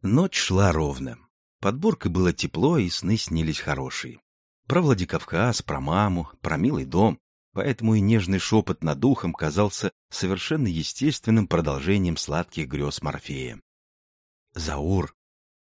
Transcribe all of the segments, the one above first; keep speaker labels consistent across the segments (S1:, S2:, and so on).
S1: Ночь шла ровно. Под буркой было тепло, и сны снились хорошие. Про Владикавказ, про маму, про милый дом. Поэтому и нежный шепот над ухом казался совершенно естественным продолжением сладких грез Морфея. «Заур!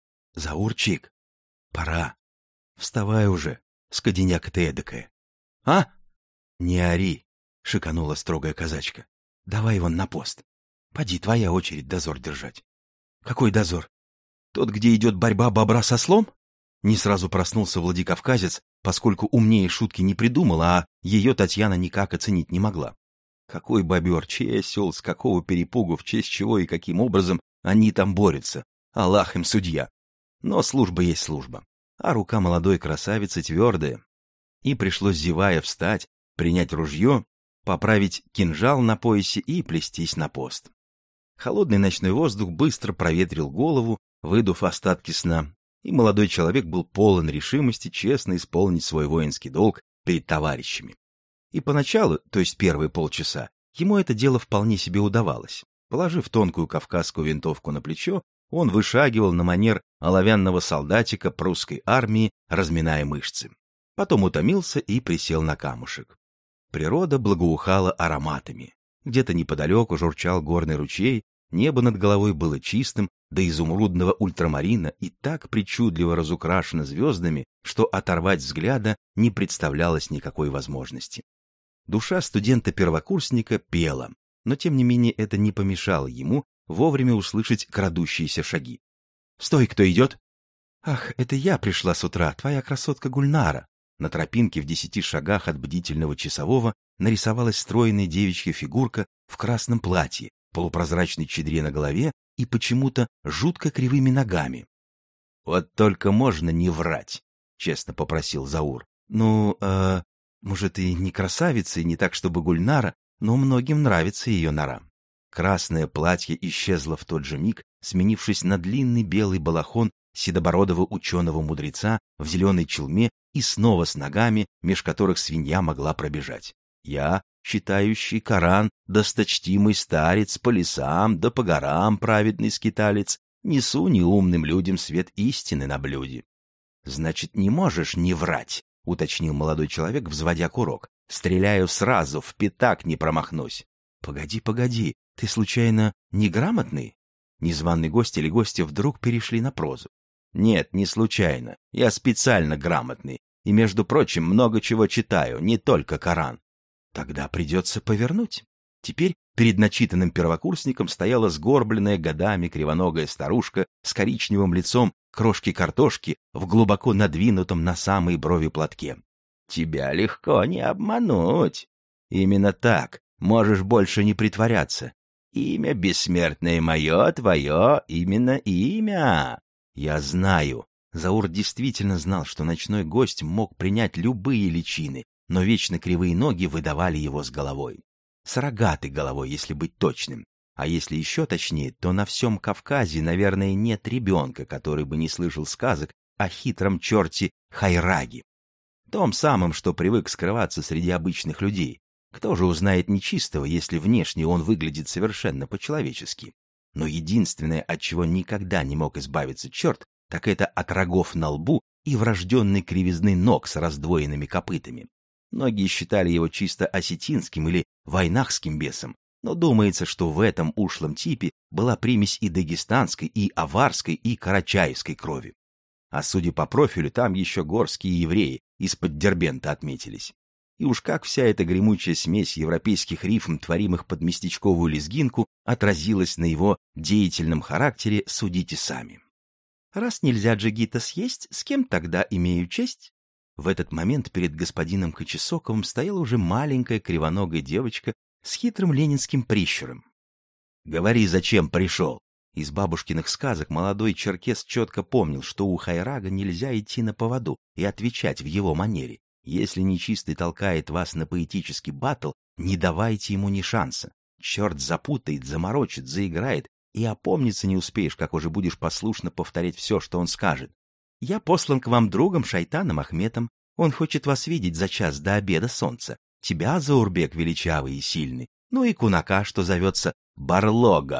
S1: Заурчик! Пора! Вставай уже, скотиняка ты эдакая!» «А? Не ори!» — шиканула строгая казачка. «Давай вон на пост. Поди, твоя очередь дозор держать». «Какой дозор? Тот, где идет борьба бобра со слом?» Не сразу проснулся Владикавказец, поскольку умнее шутки не придумала, а ее Татьяна никак оценить не могла. Какой бобер, чей осел, с какого перепугу, в честь чего и каким образом они там борются? Аллах им судья. Но служба есть служба. А рука молодой красавицы твердая. И пришлось, зевая, встать, принять ружье, поправить кинжал на поясе и плестись на пост. Холодный ночной воздух быстро проветрил голову, выдув остатки сна, и молодой человек был полон решимости честно исполнить свой воинский долг перед товарищами. И поначалу, то есть первые полчаса, ему это дело вполне себе удавалось. Положив тонкую кавказскую винтовку на плечо, он вышагивал на манер оловянного солдатика прусской армии, разминая мышцы. Потом утомился и присел на камушек. Природа благоухала ароматами. Где-то неподалеку журчал горный ручей, небо над головой было чистым, до изумрудного ультрамарина и так причудливо разукрашено звездами, что оторвать взгляда не представлялось никакой возможности. Душа студента-первокурсника пела, но тем не менее это не помешало ему вовремя услышать крадущиеся шаги. «Стой, кто идет?» «Ах, это я пришла с утра, твоя красотка Гульнара». На тропинке в 10 шагах от бдительного часового нарисовалась стройная девичья фигурка в красном платье, полупрозрачной чадре на голове и почему-то жутко кривыми ногами. «Вот только можно не врать», — честно попросил Заур. «Ну, может, и не красавица, и не так, чтобы Гульнара, но многим нравится ее нора». Красное платье исчезло в тот же миг, сменившись на длинный белый балахон седобородого ученого-мудреца в зеленой челме и снова с ногами, меж которых свинья могла пробежать. Я, читающий Коран, досточтимый старец, по лесам да по горам праведный скиталец, несу неумным людям свет истины на блюде. — Значит, не можешь не врать, — уточнил молодой человек, взводя курок. — Стреляю сразу, в пятак не промахнусь. — Погоди, погоди, ты случайно неграмотный? Незваный гость или гостья вдруг перешли на прозу. — Нет, не случайно, я специально грамотный, и, между прочим, много чего читаю, не только Коран. Тогда придется повернуть. Теперь перед начитанным первокурсником стояла сгорбленная годами кривоногая старушка с коричневым лицом крошки картошки в глубоко надвинутом на самые брови платке. «Тебя легко не обмануть. Именно так, можешь больше не притворяться. Имя бессмертное мое, твое, именно имя». «Я знаю». Заур действительно знал, что ночной гость мог принять любые личины, но вечно кривые ноги выдавали его с головой. С рогатой головой, если быть точным. А если еще точнее, то на всем Кавказе, наверное, нет ребенка, который бы не слышал сказок о хитром черте Хайраге. Том самом, что привык скрываться среди обычных людей. Кто же узнает нечистого, если внешне он выглядит совершенно по-человечески? Но единственное, от чего никогда не мог избавиться черт, так это от рогов на лбу и врожденной кривизны ног с раздвоенными копытами. Многие считали его чисто осетинским или вайнахским бесом, но думается, что в этом ушлом типе была примесь и дагестанской, и аварской, и карачаевской крови. А судя по профилю, там еще горские евреи из-под Дербента отметились. И уж как вся эта гремучая смесь европейских рифм, творимых под местечковую лезгинку, отразилась на его деятельном характере, судите сами. Раз нельзя джигита съесть, с кем тогда имею честь? В этот момент перед господином Кочесоковым стояла уже маленькая кривоногая девочка с хитрым ленинским прищуром. «Говори, зачем пришел?» Из бабушкиных сказок молодой черкес четко помнил, что у Хайрага нельзя идти на поводу и отвечать в его манере. Если нечистый толкает вас на поэтический баттл, не давайте ему ни шанса. Черт запутает, заморочит, заиграет, и опомниться не успеешь, как уже будешь послушно повторять все, что он скажет. «Я послан к вам другом Шайтаном Ахметом. Он хочет вас видеть за час до обеда солнца. Тебя, Заурбек, величавый и сильный, ну и кунака, что зовется Барлога».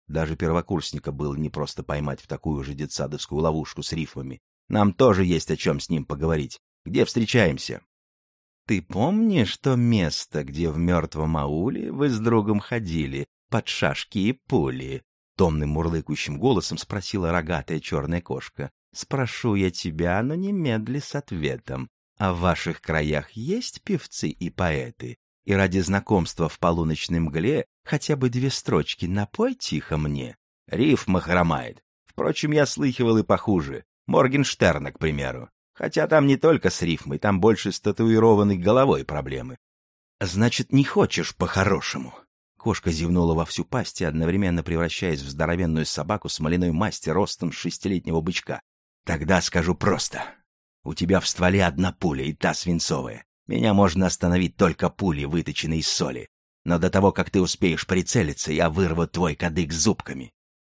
S1: Даже первокурсника было непросто поймать в такую же детсадовскую ловушку с рифмами. Нам тоже есть о чем с ним поговорить. Где встречаемся? Ты помнишь то место, где в мертвом ауле вы с другом ходили под шашки и пули? Томным мурлыкающим голосом спросила рогатая черная кошка. Спрошу я тебя, но немедли с ответом. А в ваших краях есть певцы и поэты? И ради знакомства в полуночной мгле хотя бы 2 строчки напой тихо мне. Рифма хромает. Впрочем, я слыхивал и похуже. Моргенштерна, к примеру. Хотя там не только с рифмой, там больше с татуированной головой проблемы. Значит, не хочешь по-хорошему? Кошка зевнула во всю пасть, одновременно превращаясь в здоровенную собаку смоляной масти ростом 6-летнего бычка. Тогда скажу просто. У тебя в стволе 1 пуля, и та свинцовая. Меня можно остановить только пулей, выточенной из соли. Но до того, как ты успеешь прицелиться, я вырву твой кадык зубками.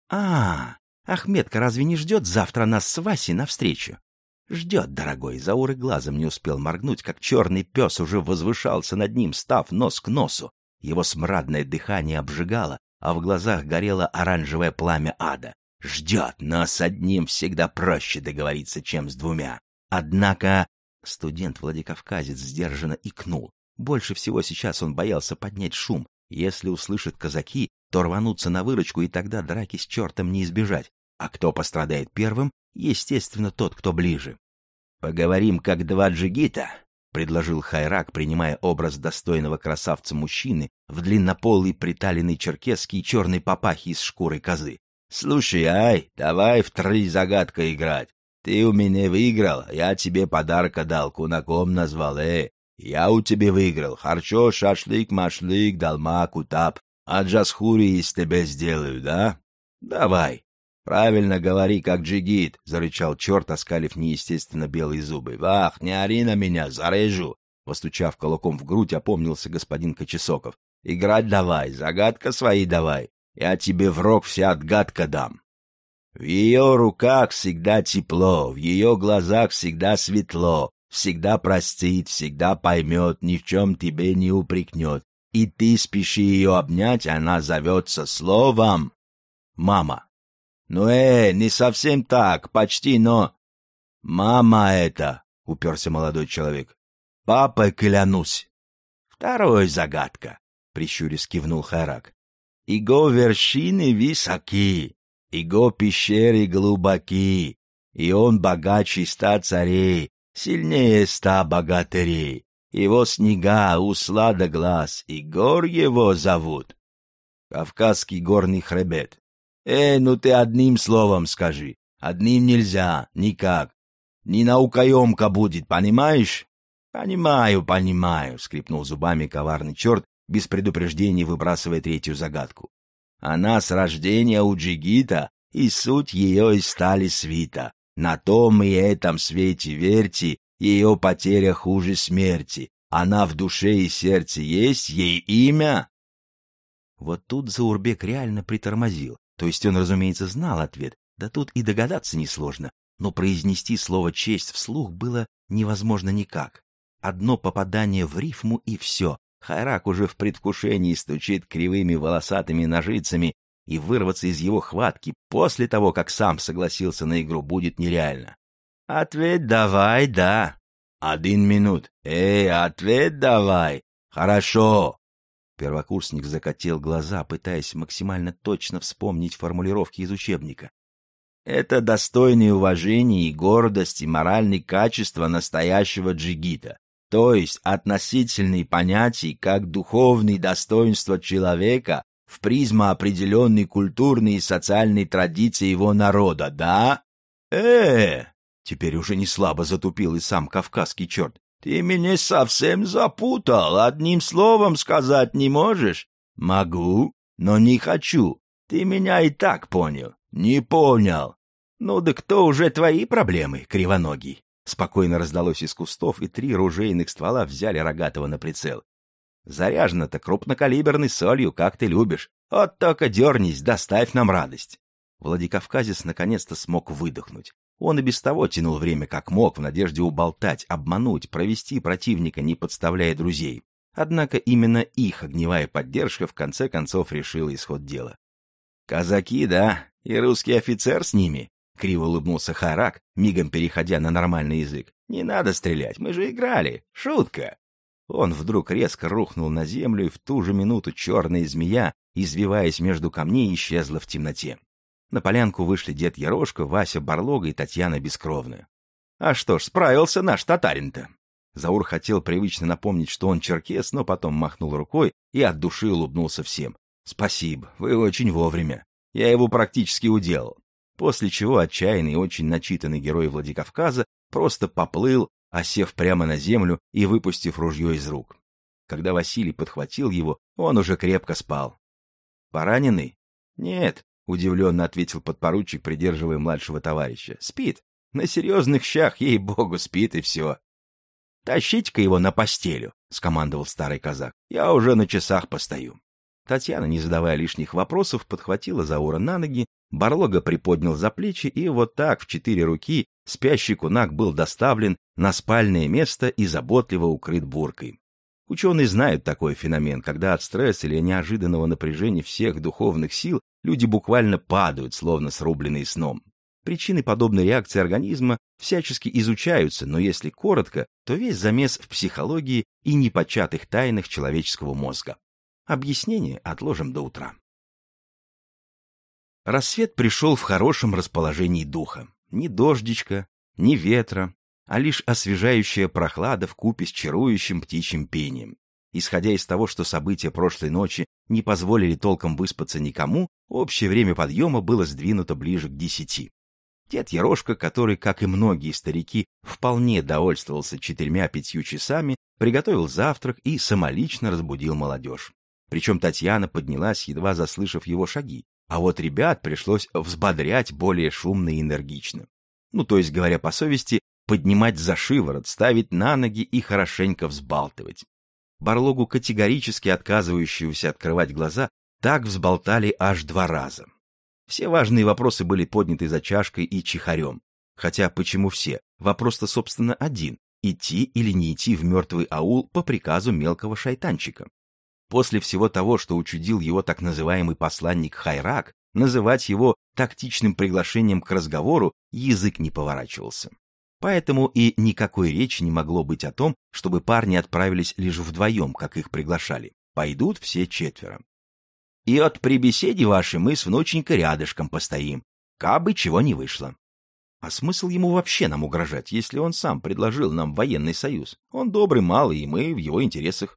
S1: Ахметка разве не ждет завтра нас с Васей навстречу? Ждет, дорогой. Заур и глазом не успел моргнуть, как черный пес уже возвышался над ним, став нос к носу. Его смрадное дыхание обжигало, а в глазах горело оранжевое пламя ада. Ждет, но с одним всегда проще договориться, чем с 2. Однако студент-владикавказец сдержанно икнул. Больше всего сейчас он боялся поднять шум. Если услышат казаки, то рванутся на выручку, и тогда драки с чертом не избежать. А кто пострадает первым? Естественно, тот, кто ближе. «Поговорим, как 2 джигита», — предложил Хайрак, принимая образ достойного красавца-мужчины в длиннополой приталенной черкеске и черной папахе из шкуры козы. «Слушай, ай, давай в 3 загадка играть. Ты у меня выиграл, я тебе подарка дал, кунаком назвал, Я у тебя выиграл, харчо, шашлык-машлык, долма, кутап, а джасхури из тебя сделаю, да? Давай». «Правильно говори, как джигит», — зарычал черт, оскалив неестественно белые зубы. «Вах, не ори на меня, зарежу!» Постучав кулаком в грудь, опомнился господин Кочесоков. «Играть давай, загадка свои давай, я тебе в рог вся отгадка дам». В ее руках всегда тепло, в ее глазах всегда светло, всегда простит, всегда поймет, ни в чем тебе не упрекнет. И ты спеши ее обнять, она зовется словом «мама». «Ну, не совсем так, почти, но...» «Мама это», — уперся молодой человек. «Папой клянусь». «Второй загадка», — прищурясь кивнул Хайрак. «Иго вершины высоки, иго пещеры глубоки, и он богаче 100 царей, сильнее 100 богатырей. Его снега, усла да глаз, и гор его зовут. Кавказский горный хребет. Ну ты одним словом скажи. Одним нельзя, никак. Не наукоемка будет, понимаешь? Понимаю, скрипнул зубами коварный черт, без предупреждения выбрасывая 3 загадку. Она с рождения у джигита, и суть ее из стали свита. На том и этом свете верьте, ее потеря хуже смерти. Она в душе и сердце есть, ей имя. Вот тут Заурбек реально притормозил. То есть он, разумеется, знал ответ, да тут и догадаться несложно, но произнести слово «честь» вслух было невозможно никак. Одно попадание в рифму и все. Хайрак уже в предвкушении стучит кривыми волосатыми ножицами, и вырваться из его хватки после того, как сам согласился на игру, будет нереально. «Ответь давай, да». 1 минут. Ответ давай. Хорошо. Первокурсник закатил глаза, пытаясь максимально точно вспомнить формулировки из учебника. Это достойные уважения и гордости моральные качества настоящего джигита, то есть относительные понятия как духовные достоинства человека в призму определенной культурной и социальной традиции его народа, да? Теперь уже не слабо затупил и сам кавказский черт. Ты меня совсем запутал, одним словом сказать не можешь? Могу, но не хочу. Ты меня и так понял. Не понял. Ну да кто уже твои проблемы, кривоногий? Спокойно раздалось из кустов, и 3 ружейных ствола взяли Рогатого на прицел. Заряжено-то крупнокалиберной солью, как ты любишь. Вот только дернись, доставь нам радость. Владикавказец наконец-то смог выдохнуть. Он и без того тянул время как мог, в надежде уболтать, обмануть, провести противника, не подставляя друзей. Однако именно их огневая поддержка в конце концов решила исход дела. Казаки, да, и русский офицер с ними, — криво улыбнулся Хайрак, мигом переходя на нормальный язык. Не надо стрелять, мы же играли. Шутка. Он вдруг резко рухнул на землю, и в ту же минуту черная змея, извиваясь между камней, исчезла в темноте. На полянку вышли дед Ерошка, Вася Барлога и Татьяна Бескровная. А что ж, справился наш татарин-то. Заур хотел привычно напомнить, что он черкес, но потом махнул рукой и от души улыбнулся всем. «Спасибо, вы очень вовремя. Я его практически уделал». После чего отчаянный и очень начитанный герой Владикавказа просто поплыл, осев прямо на землю и выпустив ружье из рук. Когда Василий подхватил его, он уже крепко спал. «Пораненный?» «Нет», — удивленно ответил подпоручик, придерживая младшего товарища. «Спит. На серьезных щах, ей-богу, спит и все». «Тащите-ка его на постелю», — скомандовал старый казак. «Я уже на часах постою». Татьяна, не задавая лишних вопросов, подхватила Заура на ноги, Барлога приподнял за плечи, и вот так в 4 руки спящий кунак был доставлен на спальное место и заботливо укрыт буркой. Ученые знают такой феномен, когда от стресса или неожиданного напряжения всех духовных сил люди буквально падают, словно срубленные сном. Причины подобной реакции организма всячески изучаются, но если коротко, то весь замес в психологии и непочатых тайнах человеческого мозга. Объяснение отложим до утра. Рассвет пришел в хорошем расположении духа. Ни дождичка, ни ветра, а лишь освежающая прохлада вкупе с чарующим птичьим пением. Исходя из того, что события прошлой ночи не позволили толком выспаться никому, общее время подъема было сдвинуто ближе к 10. Дед Ерошка, который, как и многие старики, вполне довольствовался 4-5 часами, приготовил завтрак и самолично разбудил молодежь. Причем Татьяна поднялась, едва заслышав его шаги, а вот ребят пришлось взбодрять более шумно и энергично. Ну, то есть, говоря по совести, поднимать за шиворот, ставить на ноги и хорошенько взбалтывать. Барлогу, категорически отказывающегося открывать глаза, так взболтали аж 2 раза. Все важные вопросы были подняты за чашкой и чихарем. Хотя почему все? Вопрос-то, собственно, один — идти или не идти в мертвый аул по приказу мелкого шайтанчика. После всего того, что учудил его так называемый посланник Хайрак, называть его тактичным приглашением к разговору язык не поворачивался. Поэтому и никакой речи не могло быть о том, чтобы парни отправились лишь вдвоем, как их приглашали. Пойдут все 4. И от при беседе вашей мы с внученькой рядышком постоим, кабы чего не вышло. А смысл ему вообще нам угрожать, если он сам предложил нам военный союз? Он добрый малый, и мы в его интересах.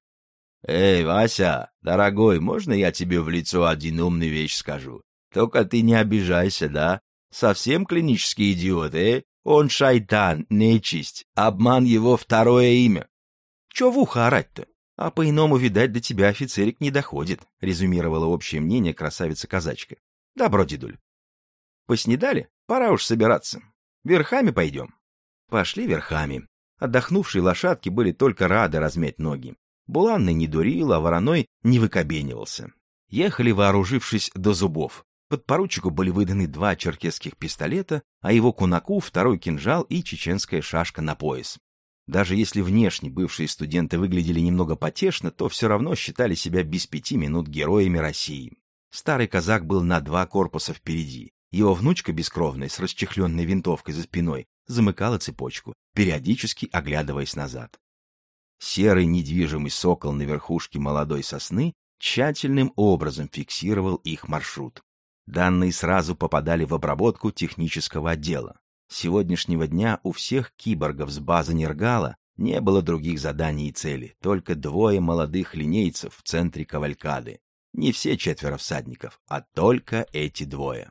S1: Эй, Вася, дорогой, можно я тебе в лицо один умный вещь скажу? Только ты не обижайся, да? Совсем клинический идиот, Он шайтан, нечисть, обман его второе имя. Чё в ухо орать-то? А по-иному, видать, до тебя офицерик не доходит, резюмировала общее мнение красавица-казачка. Добро, дедуль. Поснедали? Пора уж собираться. Верхами пойдем. Пошли верхами. Отдохнувшие лошадки были только рады размять ноги. Буланный не дурил, а вороной не выкобенивался. Ехали, вооружившись до зубов. Подпоручику были выданы 2 черкесских пистолета, а его кунаку 2 кинжал и чеченская шашка на пояс. Даже если внешне бывшие студенты выглядели немного потешно, то все равно считали себя без 5 минут героями России. Старый казак был на 2 корпуса впереди. Его внучка бескровная, с расчехленной винтовкой за спиной, замыкала цепочку, периодически оглядываясь назад. Серый недвижимый сокол на верхушке молодой сосны тщательным образом фиксировал их маршрут. Данные сразу попадали в обработку технического отдела. С сегодняшнего дня у всех киборгов с базы Нергала не было других заданий и целей, только 2 молодых линейцев в центре кавалькады. Не все 4 всадников, а только эти 2.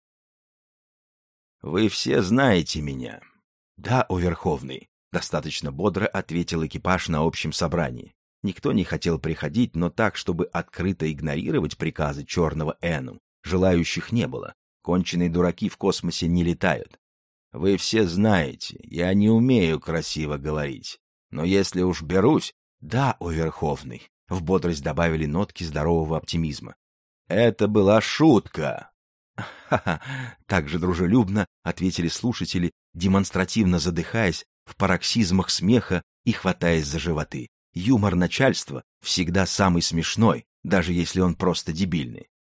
S1: «Вы все знаете меня?» «Да, о Верховный», — достаточно бодро ответил экипаж на общем собрании. Никто не хотел приходить, но так, чтобы открыто игнорировать приказы черного Эну, желающих не было. Конченые дураки в космосе не летают. Вы все знаете, я не умею красиво говорить. Но если уж берусь... Да, о Верховный, в бодрость добавили нотки здорового оптимизма. Это была шутка. Ха-ха, так же дружелюбно ответили слушатели, демонстративно задыхаясь в пароксизмах смеха и хватаясь за животы. Юмор начальства всегда самый смешной, даже если он просто дебильный.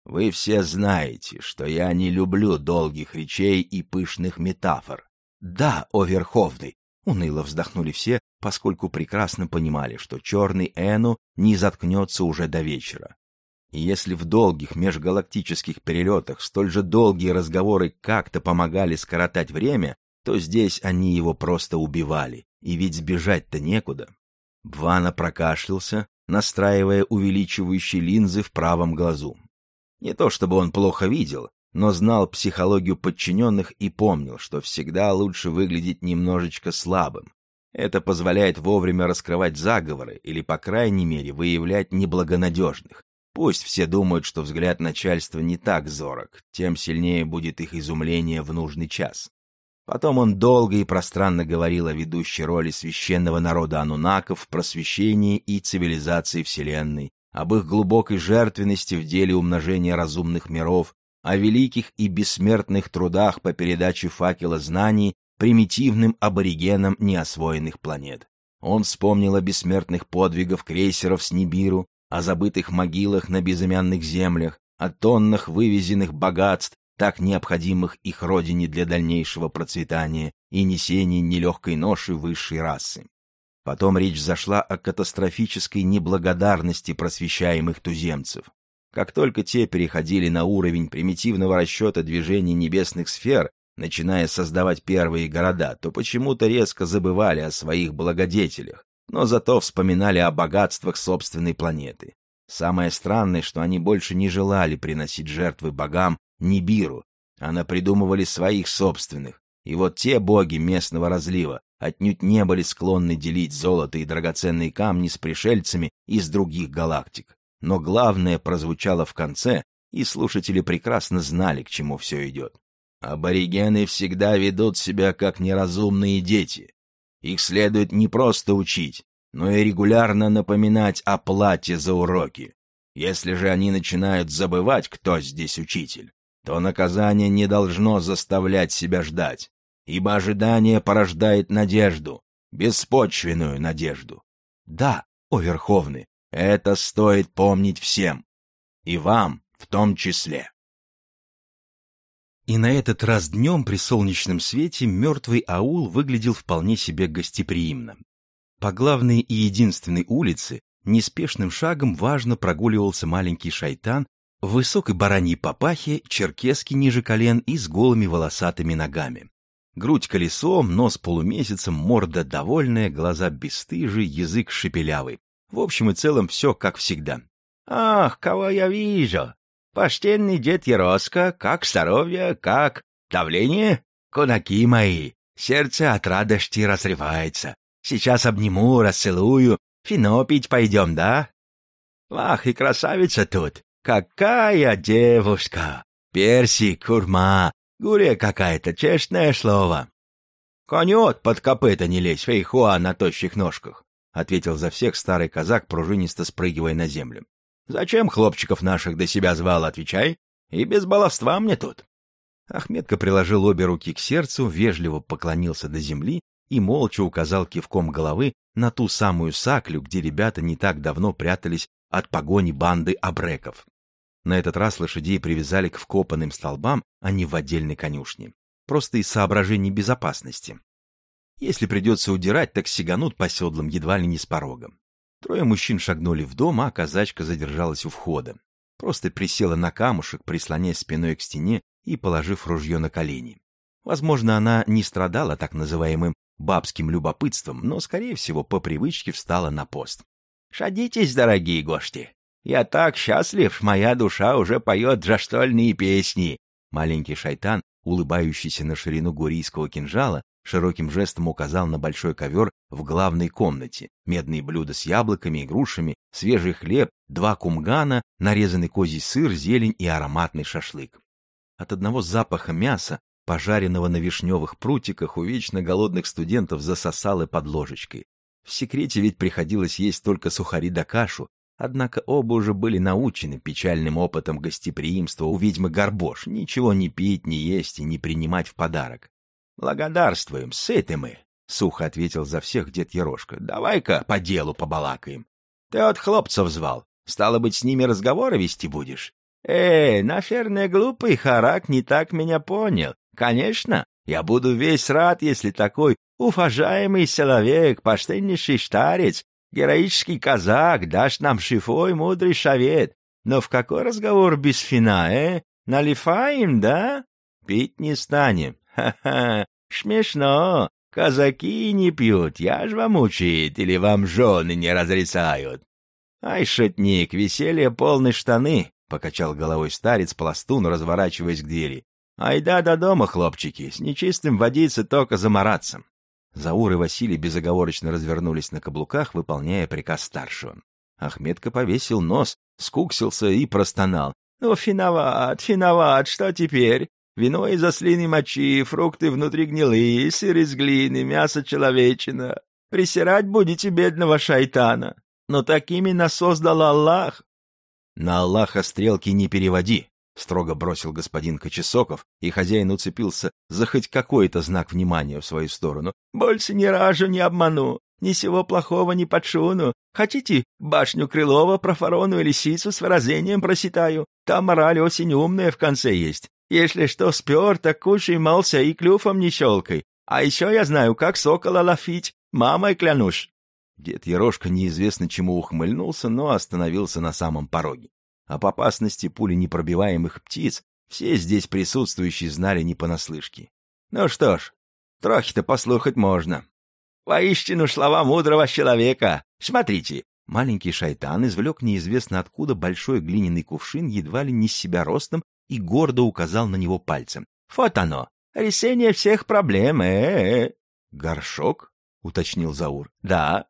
S1: Вы все знаете, что я не люблю долгих речей и пышных метафор. Да, о Верховный, уныло вздохнули все, поскольку прекрасно понимали, что черный Эну не заткнется уже до вечера. И если в долгих межгалактических перелетах столь же долгие разговоры как-то помогали скоротать время, то здесь они его просто убивали, и ведь сбежать-то некуда. Бвана прокашлялся, настраивая увеличивающие линзы в правом глазу. Не то чтобы он плохо видел, но знал психологию подчиненных и помнил, что всегда лучше выглядеть немножечко слабым. Это позволяет вовремя раскрывать заговоры или, по крайней мере, выявлять неблагонадежных. Пусть все думают, что взгляд начальства не так зорок, тем сильнее будет их изумление в нужный час. Потом он долго и пространно говорил о ведущей роли священного народа ануннаков в просвещении и цивилизации Вселенной, об их глубокой жертвенности в деле умножения разумных миров, о великих и бессмертных трудах по передаче факела знаний примитивным аборигенам неосвоенных планет. Он вспомнил о бессмертных подвигах крейсеров с Нибиру, о забытых могилах на безымянных землях, о тоннах вывезенных богатств, так необходимых их родине для дальнейшего процветания и несения нелегкой ноши высшей расы. Потом речь зашла о катастрофической неблагодарности просвещаемых туземцев. Как только те переходили на уровень примитивного расчета движения небесных сфер, начиная создавать первые города, то почему-то резко забывали о своих благодетелях, но зато вспоминали о богатствах собственной планеты. Самое странное, что они больше не желали приносить жертвы богам Нибиру, а напридумывали своих собственных, и вот те боги местного разлива отнюдь не были склонны делить золото и драгоценные камни с пришельцами из других галактик. Но главное прозвучало в конце, и слушатели прекрасно знали, к чему все идет. Аборигены всегда ведут себя как неразумные дети. Их следует не просто учить, но и регулярно напоминать о плате за уроки. Если же они начинают забывать, кто здесь учитель, то наказание не должно заставлять себя ждать, ибо ожидание порождает надежду, беспочвенную надежду. Да, о Верховный, это стоит помнить всем, и вам в том числе. И на этот раз днем при солнечном свете мертвый аул выглядел вполне себе гостеприимно. По главной и единственной улице неспешным шагом важно прогуливался маленький шайтан в высокой бараньей папахе, черкеске ниже колен и с голыми волосатыми ногами. Грудь колесом, нос полумесяцем, морда довольная, глаза бесстыжие, язык шепелявый. В общем и целом все как всегда. «Ах, кого я вижу! Почтенный дед Ероска, как здоровье, как давление? Кунаки мои, сердце от радости разрывается. Сейчас обниму, расцелую, вино пить пойдем, да? Ах, и красавица тут! Какая девушка! Персик, курма, гурия какая-то, честное слово!» «Конет под копыта не лезь, фейхуа на тощих ножках!» — ответил за всех старый казак, пружинисто спрыгивая на землю. «Зачем хлопчиков наших до себя звал, отвечай, и без баловства мне тут». Ахметка приложил обе руки к сердцу, вежливо поклонился до земли и молча указал кивком головы на ту самую саклю, где ребята не так давно прятались от погони банды абреков. На этот раз лошадей привязали к вкопанным столбам, а не в отдельной конюшне. Просто из соображений безопасности. Если придется удирать, так сиганут по седлам едва ли не с порога. Трое мужчин шагнули в дом, а казачка задержалась у входа. Просто присела на камушек, прислоняясь спиной к стене и положив ружье на колени. Возможно, она не страдала так называемым бабским любопытством, но, скорее всего, по привычке встала на пост. «Садитесь, дорогие гости! Я так счастлив, моя душа уже поет жаштольные песни!» Маленький шайтан, улыбающийся на ширину гурийского кинжала, широким жестом указал на большой ковер в главной комнате, медные блюда с яблоками и грушами, свежий хлеб, 2 кумгана, нарезанный козий сыр, зелень и ароматный шашлык. От одного запаха мяса, пожаренного на вишневых прутиках, у вечно голодных студентов засосало под ложечкой. В секрете ведь приходилось есть только сухари да кашу, однако оба уже были научены печальным опытом гостеприимства у ведьмы Горбош ничего не пить, не есть и не принимать в подарок. «Благодарствуем, сыты мы», — сухо ответил за всех дед Ерошка. «Давай-ка по делу побалакаем. Ты от хлопцев звал, стало быть, с ними разговоры вести будешь?
S2: Наверное, глупый Харак не так меня понял. Конечно, я буду весь рад, если такой уважаемый человек, почтеннейший старец, героический казак, даст нам шифой мудрый совет. Но в какой разговор без вина, Наливаем, да? Пить не станем. Ха-ха, смешно. Казаки не пьют, я ж вам учит, или вам жены не разрешают. Ай, шутник, веселье полны штаны, — покачал головой старец-пластун, разворачиваясь к двери. Айда до дома, хлопчики, с нечистым водиться только замараться. Заур и Василий безоговорочно развернулись на каблуках, выполняя приказ старшего. Ахметка повесил нос, скуксился и простонал. «Ну, виноват, что теперь? Вино из ослиной мочи, фрукты внутри гнилые, сыр из глины, мясо человечина. Присирать будете бедного шайтана. Но такими нас создал Аллах».
S1: «На Аллаха стрелки не переводи», — строго бросил господин Кочесоков, и хозяин уцепился за хоть какой-то знак внимания в свою сторону.
S2: «Больше ни разу не обману, ни сего плохого не подшуну. Хотите, башню Крылова про фарону и лисицу с выражением проситаю? Там мораль очень умная в конце есть. Если что спер, так кушай, молся и клювом не щелкай. А еще я знаю, как сокола ловить, мамой клянусь».
S1: Дед Ерошка неизвестно чему ухмыльнулся, но остановился на самом пороге. Об опасности пули непробиваемых птиц все здесь присутствующие знали не понаслышке.
S2: Ну что ж, трохи-то послухать можно. Воистину слова мудрого человека. Смотрите.
S1: Маленький шайтан извлек неизвестно откуда большой глиняный кувшин едва ли не с себя ростом и гордо указал на него пальцем.
S2: Вот оно, решение всех проблем.
S1: Горшок? — уточнил Заур.
S2: Да.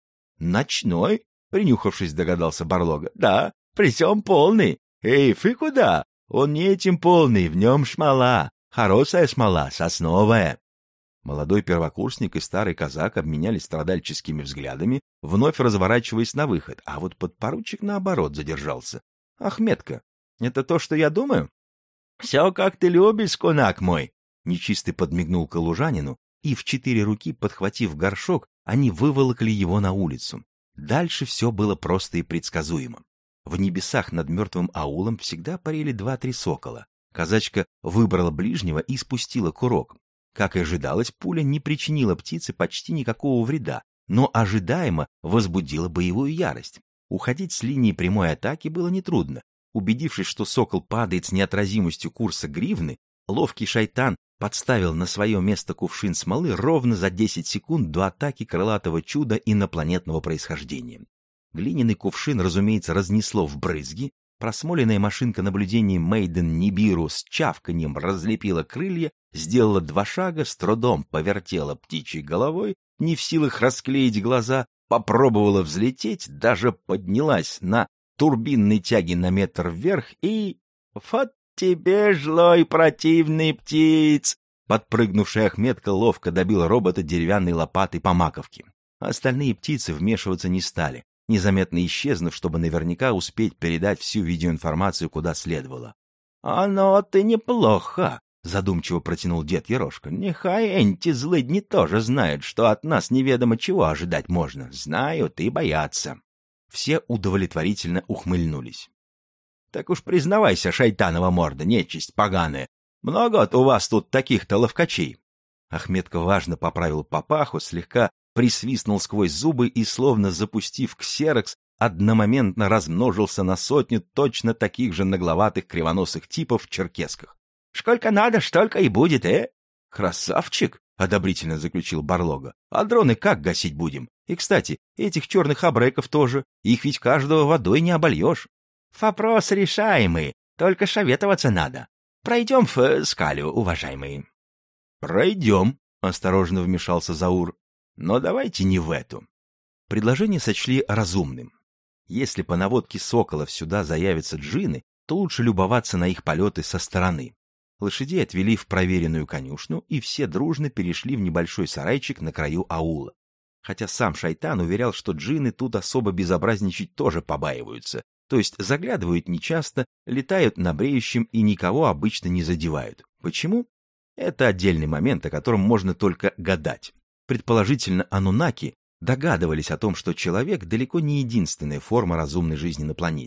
S1: Ночной? — принюхавшись, догадался Барлога.
S2: Да, причем полный. Вы куда? Он не этим полный, в нем смола. Хорошая смола, сосновая.
S1: Молодой первокурсник и старый казак обменялись страдальческими взглядами, вновь разворачиваясь на выход, а вот подпоручик, наоборот, задержался. — Ахметка, это то, что я думаю?
S2: — Все, как ты любишь, кунак мой.
S1: Нечистый подмигнул калужанину, и в 4 руки, подхватив горшок, они выволокли его на улицу. Дальше все было просто и предсказуемо. В небесах над мертвым аулом всегда парили 2-3 сокола. Казачка выбрала ближнего и спустила курок. Как и ожидалось, пуля не причинила птице почти никакого вреда, но ожидаемо возбудила боевую ярость. Уходить с линии прямой атаки было нетрудно. Убедившись, что сокол падает с неотразимостью курса гривны, ловкий шайтан подставил на свое место кувшин смолы ровно за 10 секунд до атаки крылатого чуда инопланетного происхождения. Глиняный кувшин, разумеется, разнесло в брызги, просмоленная машинка наблюдения Мейден Нибиру с чавканьем разлепила крылья, сделала 2 шага, с трудом повертела птичьей головой, не в силах расклеить глаза, попробовала взлететь, даже поднялась на турбинной тяге на метр вверх и...
S2: Вот тебе, злой противный птиц!
S1: Подпрыгнувший Ахметка ловко добил робота деревянной лопатой по маковке. Остальные птицы вмешиваться не стали, незаметно исчезнув, чтобы наверняка успеть передать всю видеоинформацию куда следовало.
S2: — Оно-то неплохо,
S1: — задумчиво протянул дед Ерошка. —
S2: Нехай эти злыдни тоже знают, что от нас неведомо чего ожидать можно. Знают и боятся.
S1: Все удовлетворительно ухмыльнулись.
S2: — Так уж признавайся, шайтанова морда, нечисть поганая. Много у вас тут таких-то ловкачей.
S1: Ахметка важно поправил папаху, слегка присвистнул сквозь зубы и, словно запустив ксерокс, одномоментно размножился на 100 точно таких же нагловатых кривоносых типов в черкесках.
S2: — Сколько надо, столько и будет, —
S1: Красавчик! — одобрительно заключил Барлога. — А дроны как гасить будем? И, кстати, этих черных абреков тоже. Их ведь каждого водой не обольешь.
S2: — Вопрос решаемый, только советоваться надо. Пройдем в скалю, уважаемые.
S1: — Пройдем, — осторожно вмешался Заур. — Но давайте не в эту. Предложение сочли разумным. Если по наводке соколов сюда заявятся джинны, то лучше любоваться на их полеты со стороны. Лошадей отвели в проверенную конюшню, и все дружно перешли в небольшой сарайчик на краю аула. Хотя сам шайтан уверял, что джинны тут особо безобразничать тоже побаиваются, то есть заглядывают нечасто, летают на бреющем и никого обычно не задевают. Почему? Это отдельный момент, о котором можно только гадать. Предположительно, анунаки догадывались о том, что человек далеко не единственная форма разумной жизни на планете.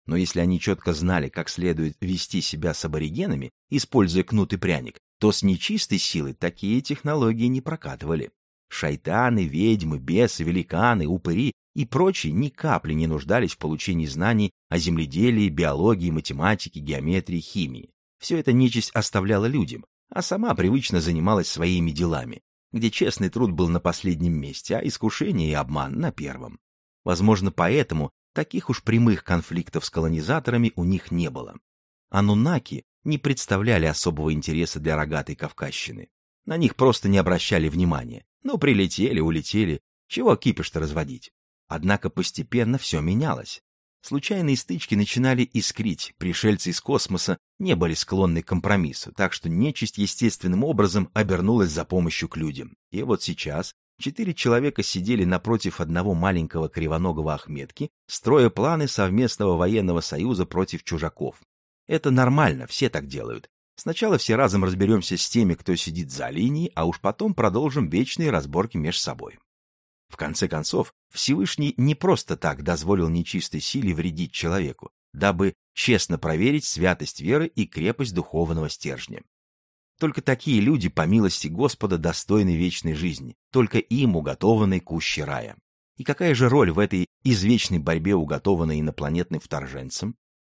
S1: Но если они четко знали, как следует вести себя с аборигенами, используя кнут и пряник, то с нечистой силой такие технологии не прокатывали. Шайтаны, ведьмы, бесы, великаны, упыри и прочие ни капли не нуждались в получении знаний о земледелии, биологии, математике, геометрии, химии. Все это нечисть оставляла людям, а сама привычно занималась своими делами, где честный труд был на последнем месте, а искушение и обман на первом. Возможно, поэтому таких уж прямых конфликтов с колонизаторами у них не было. Ануннаки не представляли особого интереса для рогатой кавказщины. На них просто не обращали внимания. Ну, прилетели, улетели, чего кипиш-то разводить? Однако постепенно все менялось. Случайные стычки начинали искрить, пришельцы из космоса не были склонны к компромиссу, так что нечисть естественным образом обернулась за помощью к людям. И вот сейчас 4 человека сидели напротив одного маленького кривоногого Ахметки, строя планы совместного военного союза против чужаков. Это нормально, все так делают. Сначала все разом разберемся с теми, кто сидит за линией, а уж потом продолжим вечные разборки между собой. В конце концов, Всевышний не просто так дозволил нечистой силе вредить человеку, дабы честно проверить святость веры и крепость духовного стержня. Только такие люди, по милости Господа, достойны вечной жизни, только им уготованной кущи рая. И какая же роль в этой извечной борьбе, уготованной инопланетным вторженцам?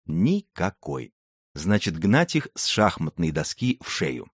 S1: Никакой. Значит, гнать их с шахматной доски в шею.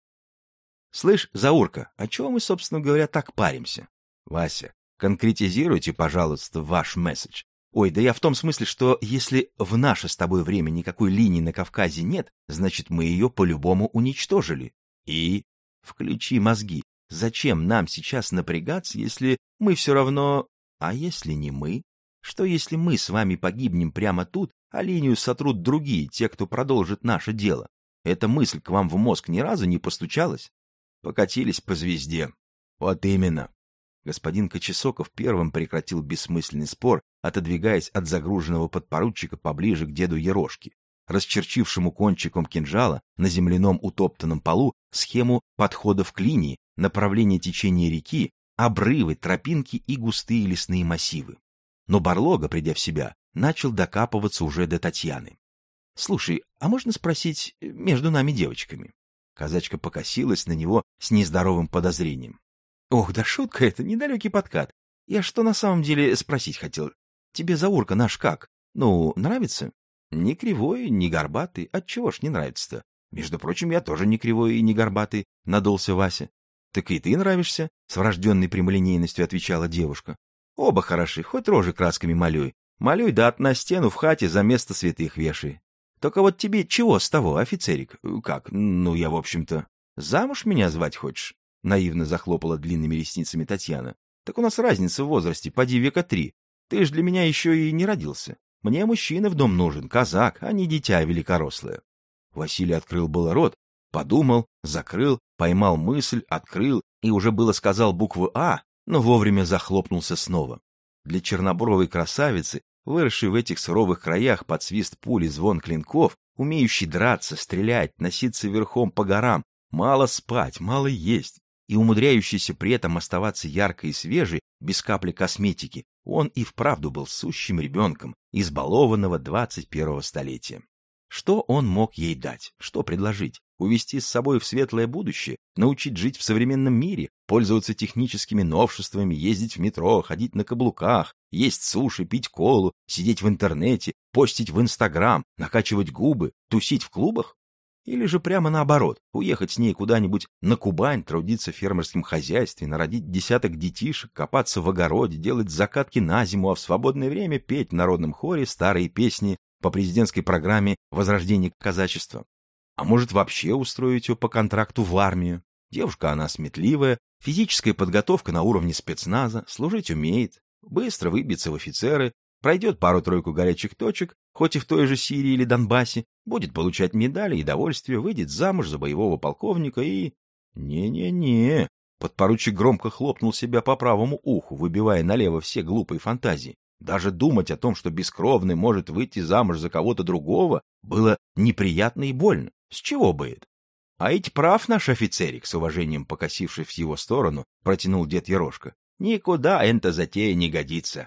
S1: Слышь, Заурка, о чем мы, собственно говоря, так паримся? Вася, конкретизируйте, пожалуйста, ваш месседж. Ой, да я в том смысле, что если в наше с тобой время никакой линии на Кавказе нет, значит, мы ее по-любому уничтожили. И включи мозги. Зачем нам сейчас напрягаться, если мы все равно... А если не мы? Что если мы с вами погибнем прямо тут, а линию сотрут другие, те, кто продолжит наше дело? Эта мысль к вам в мозг ни разу не постучалась? Покатились по звезде. Вот именно. Господин Кочесоков первым прекратил бессмысленный спор, отодвигаясь от загруженного подпоручика поближе к деду Ерошке, расчерчившему кончиком кинжала на земляном утоптанном полу схему подходов к линии, направление течения реки, обрывы, тропинки и густые лесные массивы. Но Барлога, придя в себя, начал докапываться уже до Татьяны. — Слушай, а можно спросить между нами девочками? Казачка покосилась на него с нездоровым подозрением. — Ох, да шутка это, недалекий подкат. Я что на самом деле спросить хотел? Тебе Заурка наш как? Ну, нравится? Не кривой, не горбатый. Отчего ж не нравится-то? Между прочим, я тоже не кривой и не горбатый, — надулся Вася. — Так и ты нравишься, — с врожденной прямолинейностью отвечала девушка. — Оба хороши, хоть рожи красками малюй. Малюй, да на стену в хате за место святых вешай. Только вот тебе чего с того, офицерик? Как? Ну, я, в общем-то... Замуж меня звать хочешь? Наивно захлопала длинными ресницами Татьяна. Так у нас разница в возрасте, поди века 3. Ты ж для меня еще и не родился. Мне мужчина в дом нужен, казак, а не дитя великорослое. Василий открыл было рот, подумал, закрыл, поймал мысль, открыл и уже было сказал букву «А», но вовремя захлопнулся снова. Для чернобровой красавицы, выросшей в этих суровых краях под свист пули, звон клинков, умеющей драться, стрелять, носиться верхом по горам, мало спать, мало есть, и умудряющийся при этом оставаться яркой и свежей, без капли косметики, он и вправду был сущим ребенком, избалованного 21-го столетия. Что он мог ей дать? Что предложить? Увести с собой в светлое будущее? Научить жить в современном мире? Пользоваться техническими новшествами? Ездить в метро? Ходить на каблуках? Есть суши? Пить колу? Сидеть в интернете? Постить в Инстаграм? Накачивать губы? Тусить в клубах? Или же прямо наоборот, уехать с ней куда-нибудь на Кубань, трудиться в фермерском хозяйстве, народить десяток детишек, копаться в огороде, делать закатки на зиму, а в свободное время петь в народном хоре старые песни по президентской программе возрождения казачества. А может вообще устроить ее по контракту в армию? Девушка она сметливая, физическая подготовка на уровне спецназа, служить умеет, быстро выбьется в офицеры, пройдет пару-тройку горячих точек, хоть и в той же Сирии или Донбассе, будет получать медали и довольствие, выйдет замуж за боевого полковника и... Не-не-не. Подпоручик громко хлопнул себя по правому уху, выбивая налево все глупые фантазии. Даже думать о том, что бескровный может выйти замуж за кого-то другого, было неприятно и больно. С чего бы это? А ведь прав наш офицерик, с уважением покосившись в его сторону, протянул дед Ерошка. Никуда эта затея не годится.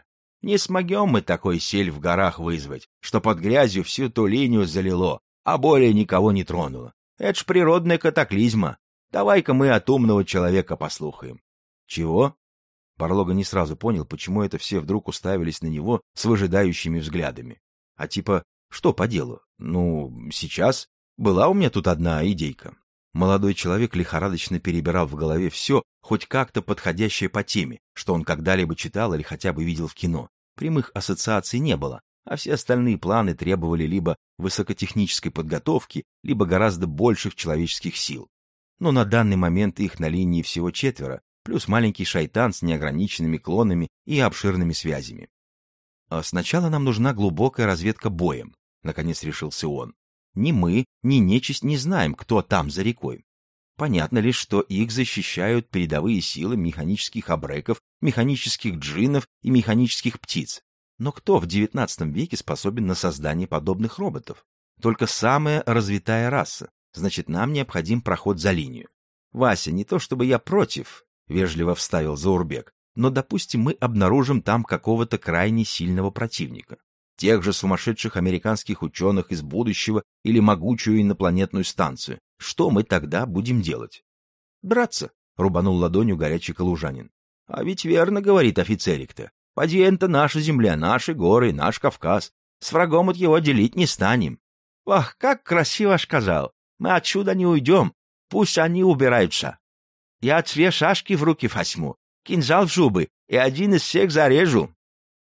S2: Не смогем мы такой сель в горах вызвать, что под грязью всю ту линию залило, а более никого не тронуло. Это ж природная катаклизма. Давай-ка мы от умного человека послухаем». «Чего?» Барлога не сразу понял, почему это все вдруг уставились на него с выжидающими взглядами. «А типа, что по делу? Ну, сейчас была у меня тут одна идейка». Молодой человек лихорадочно перебирал в голове все, хоть как-то подходящее по теме, что он когда-либо читал или хотя бы видел в кино. Прямых ассоциаций не было, а все остальные планы требовали либо высокотехнической подготовки, либо гораздо больших человеческих сил. Но на данный момент их на линии всего 4, плюс маленький шайтан с неограниченными клонами и обширными связями. «А сначала нам нужна глубокая разведка боем», — наконец решился он. «Ни мы, ни нечисть не знаем, кто там за рекой. Понятно лишь, что их защищают передовые силы механических абреков, механических джиннов и механических птиц. Но кто в XIX веке способен на создание подобных роботов? Только самая развитая раса. Значит, нам необходим проход за линию. Вася, не то чтобы я против», — вежливо вставил Заурбек, «но, допустим, мы обнаружим там какого-то крайне сильного противника. Тех же сумасшедших американских ученых из будущего или могучую инопланетную станцию. Что мы тогда будем делать?» «Драться», — рубанул ладонью горячий калужанин. «А ведь верно говорит офицерик-то. Поди, это наша земля, наши горы, наш Кавказ. С врагом от его делить не станем. Ах, как красиво сказал. Мы отсюда не уйдем. Пусть они убираются. Я 2 шашки в руки возьму, кинжал в зубы, и один из всех зарежу».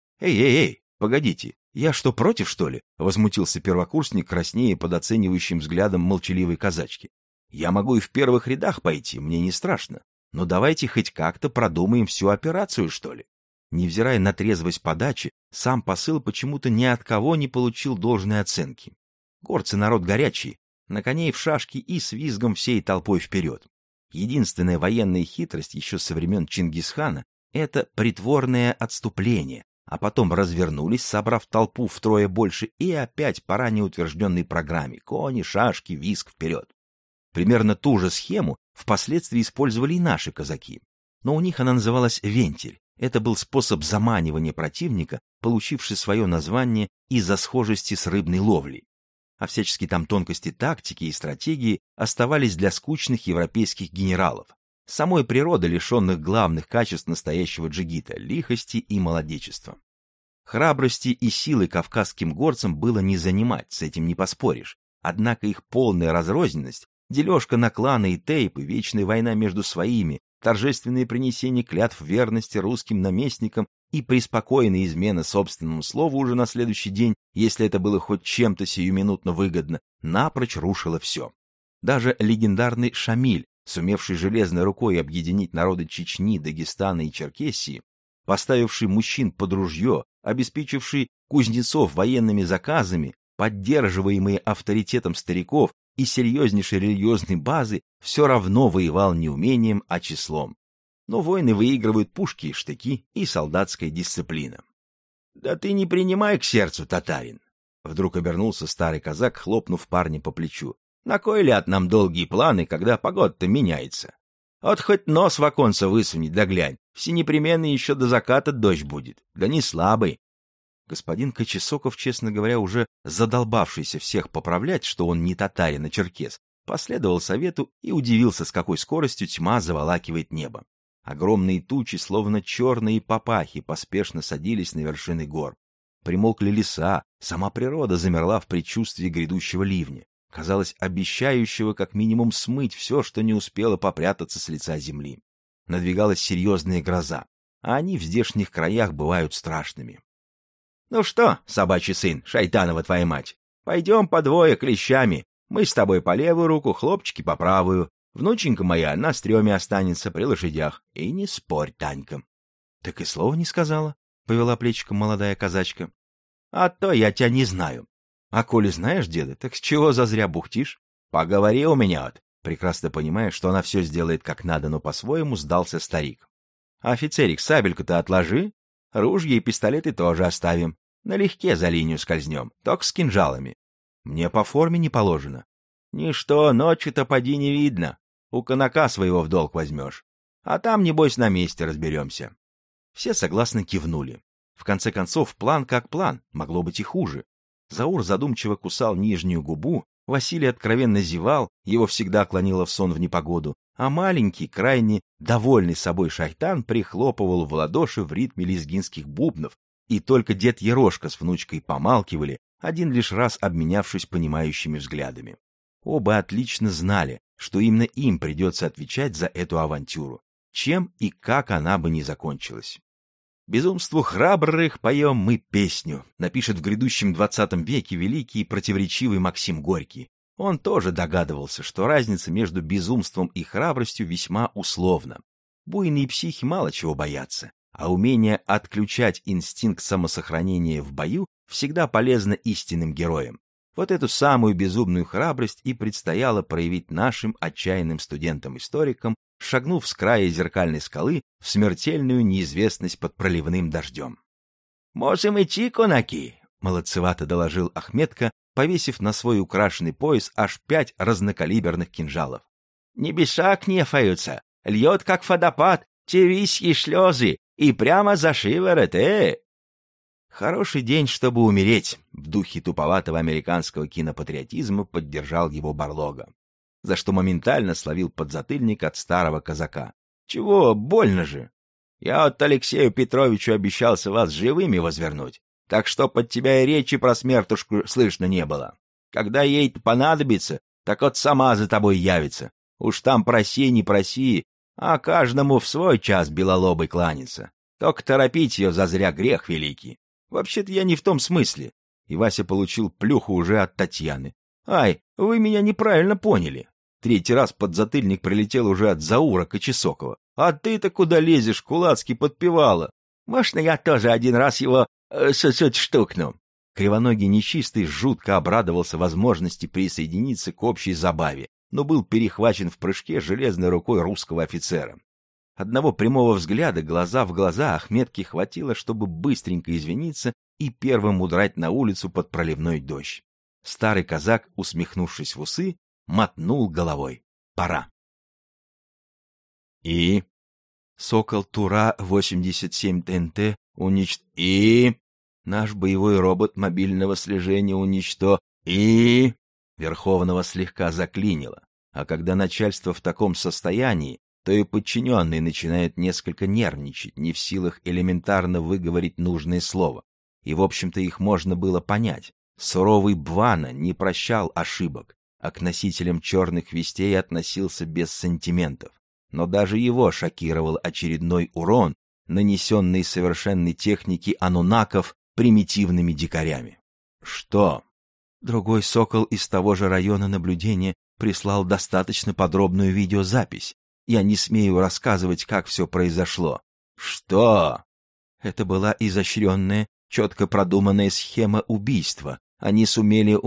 S2: «Эй, погодите. «Я что, против, что ли?» — возмутился первокурсник, краснея под оценивающим взглядом молчаливой казачки. «Я могу и в первых рядах пойти, мне не страшно. Но давайте хоть как-то продумаем всю операцию, что ли». Невзирая на трезвость подачи, сам посыл почему-то ни от кого не получил должной оценки. Горцы народ горячий, на коней в шашки и с визгом всей толпой вперед. Единственная военная хитрость еще со времен Чингисхана — это притворное отступление, а потом развернулись, собрав толпу втрое больше, и опять по ранее утвержденной программе: кони, шашки, визг вперед. Примерно ту же схему впоследствии использовали и наши казаки. Но у них она называлась «вентиль». Это был способ заманивания противника, получивший свое название из-за схожести с рыбной ловлей. А всяческие там тонкости тактики и стратегии оставались для скучных европейских генералов, самой природы, лишенных главных качеств настоящего джигита — лихости и молодечества. Храбрости и силы кавказским горцам было не занимать, с этим не поспоришь. Однако их полная разрозненность, дележка на кланы и тейпы, вечная война между своими, торжественное принесение клятв верности русским наместникам и преспокойная измена собственному слову уже на следующий день, если это было хоть чем-то сиюминутно выгодно, напрочь рушило все. Даже легендарный Шамиль, сумевший железной рукой объединить народы Чечни, Дагестана и Черкесии, поставивший мужчин под ружье, обеспечивший кузнецов военными заказами, поддерживаемые авторитетом стариков и серьезнейшей религиозной базы, все равно воевал не умением, а числом. Но войны выигрывают пушки и штыки и солдатская дисциплина. «Да ты не принимай к сердцу, татарин!» Вдруг обернулся старый казак, хлопнув парня по плечу. «На кой ляд нам долгие планы, когда погода-то меняется? Вот хоть нос в оконце высуни, да глянь, всенепременно еще до заката дождь будет, да не слабый». Господин Кочесоков, честно говоря, уже задолбавшийся всех поправлять, что он не татарин, а черкес, последовал совету и удивился, с какой скоростью тьма заволакивает небо. Огромные тучи, словно черные папахи, поспешно садились на вершины гор. Примолкли леса, сама природа замерла в предчувствии грядущего ливня, казалось, обещающего как минимум смыть все, что не успело попрятаться с лица земли. Надвигалась серьезная гроза, а они в здешних краях бывают страшными. «Ну что, собачий сын, шайтанова твоя мать, пойдем по двое клещами, мы с тобой по левую руку, хлопчики по правую. Внученька моя на стреме останется при лошадях. И не спорь, Танька». «Так и слова не сказала», — повела плечиком молодая казачка. «А то я тебя не знаю». «А коли знаешь, деда, так с чего зазря бухтишь? Поговори у меня вот». Прекрасно понимая, что она все сделает как надо, но по-своему сдался старик. «Офицерик, сабельку-то отложи. Ружья и пистолеты тоже оставим. Налегке за линию скользнем, только с кинжалами. Мне по форме не положено». «Ничто, ночью-то поди не видно. У конака своего в долг возьмешь. А там, небось, на месте разберемся». Все согласно кивнули.
S1: В конце концов, план как план, могло быть и хуже. Заур задумчиво кусал нижнюю губу, Василий откровенно зевал, его всегда клонило в сон в непогоду, а маленький, крайне довольный собой шайтан прихлопывал в ладоши в ритме лезгинских бубнов, и только дед Ерошка с внучкой помалкивали, один лишь раз обменявшись понимающими взглядами. Оба отлично знали, что именно им придется отвечать за эту авантюру, чем и как она бы ни закончилась. «Безумству храбрых поем мы песню», напишет в грядущем 20 веке великий и противоречивый Максим Горький. Он тоже догадывался, что разница между безумством и храбростью весьма условна. Буйные психи мало чего боятся, а умение отключать инстинкт самосохранения в бою всегда полезно истинным героям. Вот эту самую безумную храбрость и предстояло проявить нашим отчаянным студентам-историкам, шагнув с края зеркальной скалы в смертельную неизвестность под проливным дождем. «Можем идти, конаки!» — молодцевато доложил Ахметка, повесив на свой украшенный пояс аж 5 разнокалиберных кинжалов. «Небеса кнефаются, льет, как водопад, те висьи слезы, и прямо за шиворот, «Хороший день, чтобы умереть», — в духе туповатого американского кинопатриотизма поддержал его Барлога, за что моментально словил подзатыльник от старого казака. «Чего, больно же? Я от Алексею Петровичу обещался вас живыми возвернуть, так что под тебя и речи про смертушку слышно не было. Когда ей понадобится, так вот сама за тобой явится. Уж там проси, не проси, а каждому в свой час белолобый кланяться. Только торопить ее зазря грех великий. Вообще-то я не в том смысле». И Вася получил плюху уже от Татьяны. «Ай, вы меня неправильно поняли. 3-й раз подзатыльник прилетел уже от Заура Кочесокова. А ты-то куда лезешь, Кулацкий подпевала? Можно я тоже один раз его штукну?» Кривоногий нечистый жутко обрадовался возможности присоединиться к общей забаве, но был перехвачен в прыжке железной рукой русского офицера. Одного прямого взгляда глаза в глаза Ахметке хватило, чтобы быстренько извиниться и первым удрать на улицу под проливной дождь. Старый казак, усмехнувшись в усы, мотнул головой. «Пора». «И?» «Сокол Тура 87 ТНТ И?» «Наш боевой робот мобильного слежения И?» Верховного слегка заклинило, а когда начальство в таком состоянии, то и подчиненные начинают несколько нервничать, не в силах элементарно выговорить нужное слово. И, в общем-то, их можно было понять. Суровый Бвана не прощал ошибок, а к носителям черных вестей относился без сантиментов. Но даже его шокировал очередной урон, нанесенный совершенной технике ануннаков примитивными дикарями. «Что?» Другой сокол из того же района наблюдения прислал достаточно подробную видеозапись. Я не смею рассказывать, как все произошло. Что? Это была изощренная, четко продуманная схема убийства. Они сумели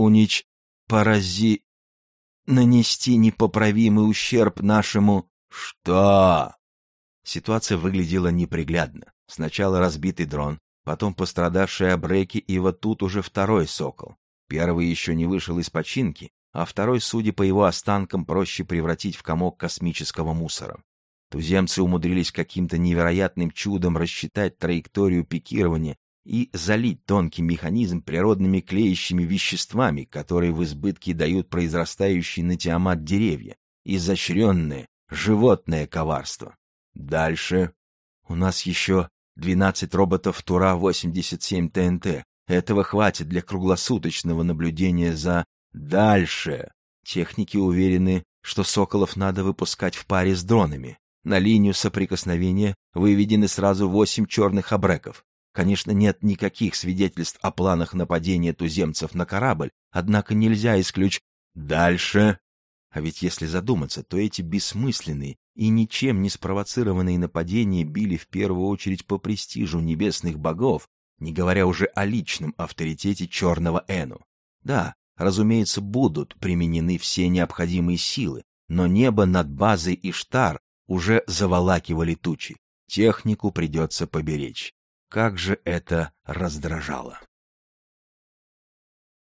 S1: нанести непоправимый ущерб нашему... Что? Ситуация выглядела неприглядно. Сначала разбитый дрон, потом пострадавшие абреки, и вот тут уже второй сокол. Первый еще не вышел из починки, а второй, судя по его останкам, проще превратить в комок космического мусора. Туземцы умудрились каким-то невероятным чудом рассчитать траекторию пикирования и залить тонкий механизм природными клеящими веществами, которые в избытке дают произрастающие на Тиамат деревья. Изощренное, животное коварство. Дальше. У нас еще 12 роботов Тура 87 ТНТ. Этого хватит для круглосуточного наблюдения за... Дальше. Техники уверены, что соколов надо выпускать в паре с дронами. На линию соприкосновения выведены сразу 8 черных абреков. Конечно, нет никаких свидетельств о планах нападения туземцев на корабль, однако нельзя исключить... Дальше. А ведь если задуматься, то эти бессмысленные и ничем не спровоцированные нападения били в первую очередь по престижу небесных богов, не говоря уже о личном авторитете черного Эну. Да, разумеется, будут применены все необходимые силы, но небо над базой Иштар уже заволакивали тучи. Технику придется поберечь. Как же это раздражало!